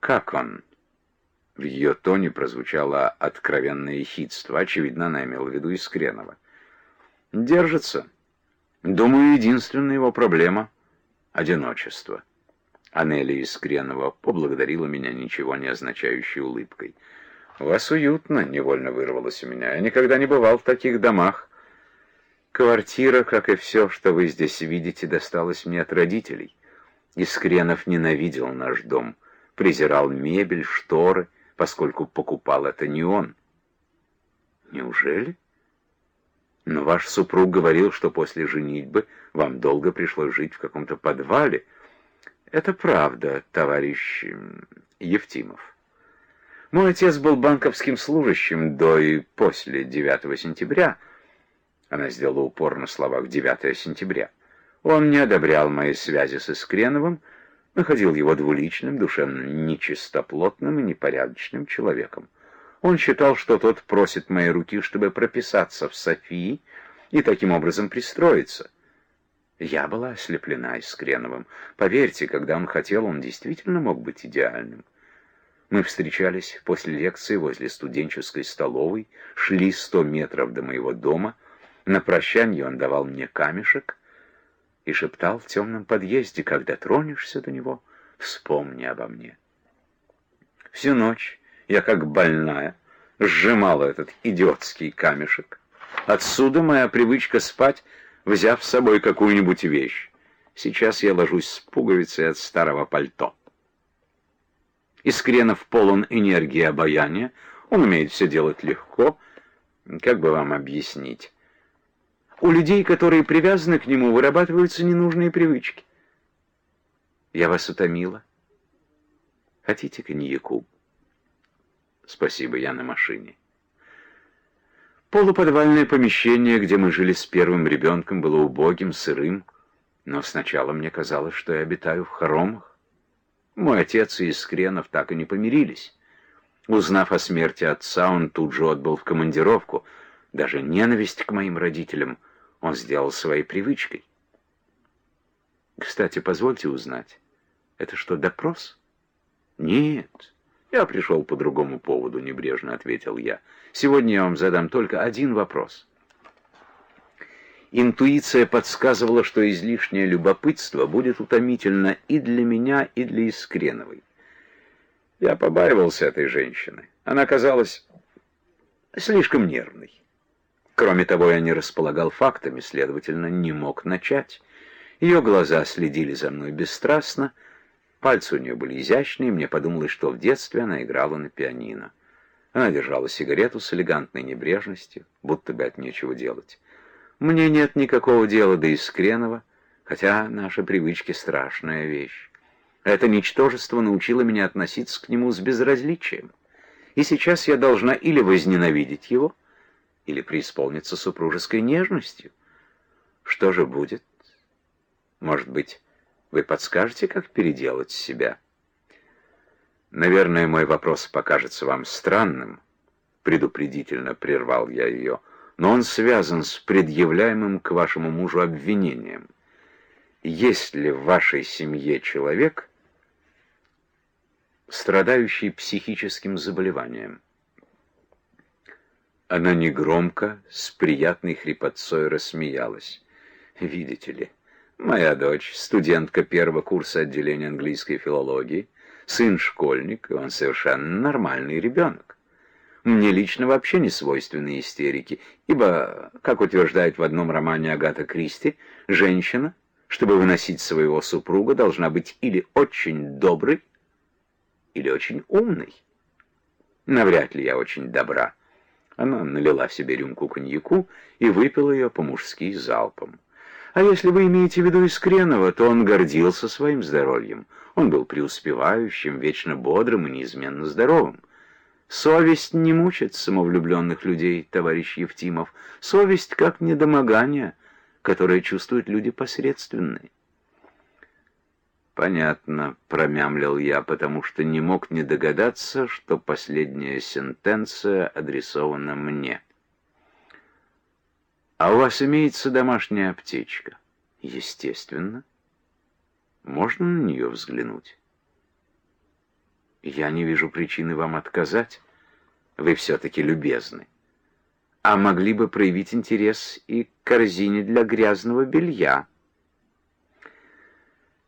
«Как он?» В ее тоне прозвучало откровенное ехидство. Очевидно, она имела в виду Искренова. «Держится. Думаю, единственная его проблема — одиночество». Анелия Искренова поблагодарила меня ничего не означающей улыбкой. «У вас уютно», — невольно вырвалось у меня. «Я никогда не бывал в таких домах. Квартира, как и все, что вы здесь видите, досталась мне от родителей. Искренов ненавидел наш дом, презирал мебель, шторы, поскольку покупал это не он». «Неужели? Но ваш супруг говорил, что после женитьбы вам долго пришлось жить в каком-то подвале». «Это правда, товарищ Евтимов. Мой отец был банковским служащим до и после 9 сентября». Она сделала упор на словах «9 сентября». Он не одобрял мои связи с Искреновым, находил его двуличным, душевно нечистоплотным и непорядочным человеком. Он считал, что тот просит моей руки, чтобы прописаться в Софии и таким образом пристроиться. Я была ослеплена Искреновым. Поверьте, когда он хотел, он действительно мог быть идеальным. Мы встречались после лекции возле студенческой столовой, шли 100 метров до моего дома. На прощанье он давал мне камешек и шептал в темном подъезде: «Когда тронешься до него, вспомни обо мне». Всю ночь я, как больная, сжимала этот идиотский камешек. Отсюда моя привычка спать, взяв с собой какую-нибудь вещь. Сейчас я ложусь с пуговицей от старого пальто. Искренов полон энергии и обаяния, он умеет все делать легко. Как бы вам объяснить? У людей, которые привязаны к нему, вырабатываются ненужные привычки. Я вас утомила? Хотите коньяку? Спасибо, я на машине. Полуподвальное помещение, где мы жили с первым ребенком, было убогим, сырым, но сначала мне казалось, что я обитаю в хоромах. Мой отец и Искренов так и не помирились. Узнав о смерти отца, он тут же отбыл в командировку. Даже ненависть к моим родителям он сделал своей привычкой. Кстати, позвольте узнать, это что, допрос? Нет, я пришел по другому поводу, небрежно ответил я. Сегодня я вам задам только один вопрос. Интуиция подсказывала, что излишнее любопытство будет утомительно и для меня, и для Искреновой. Я побаивался этой женщины. Она казалась слишком нервной. Кроме того, я не располагал фактами, следовательно, не мог начать. Ее глаза следили за мной бесстрастно, пальцы у нее были изящные, мне подумалось, что в детстве она играла на пианино. Она держала сигарету с элегантной небрежностью, будто бы от нечего делать. Мне нет никакого дела до Искренова, хотя наши привычки — страшная вещь. Это ничтожество научило меня относиться к нему с безразличием. И сейчас я должна или возненавидеть его, или преисполниться супружеской нежностью. Что же будет? Может быть, вы подскажете, как переделать себя? Наверное, мой вопрос покажется вам странным, предупредительно прервал я ее, но он связан с предъявляемым к вашему мужу обвинением. Есть ли в вашей семье человек, страдающий психическим заболеванием? Она негромко, с приятной хрипотцой рассмеялась. Видите ли, моя дочь, студентка первого курса отделения английской филологии, сын школьник, и он совершенно нормальный ребенок. Мне лично вообще не свойственны истерики, ибо, как утверждает в одном романе Агата Кристи, женщина, чтобы выносить своего супруга, должна быть или очень доброй, или очень умной. Навряд ли я очень добра. Она налила себе рюмку коньяку и выпила ее по-мужски залпом. А если вы имеете в виду Искренова, то он гордился своим здоровьем. Он был преуспевающим, вечно бодрым и неизменно здоровым. Совесть не мучит самовлюбленных людей, товарищ Евтимов. Совесть как недомогание, которое чувствуют люди посредственные. «Понятно», — промямлил я, потому что не мог не догадаться, что последняя сентенция адресована мне. «А у вас имеется домашняя аптечка?» «Естественно. Можно на нее взглянуть?» Я не вижу причины вам отказать. Вы все-таки любезны. А могли бы проявить интерес и к корзине для грязного белья.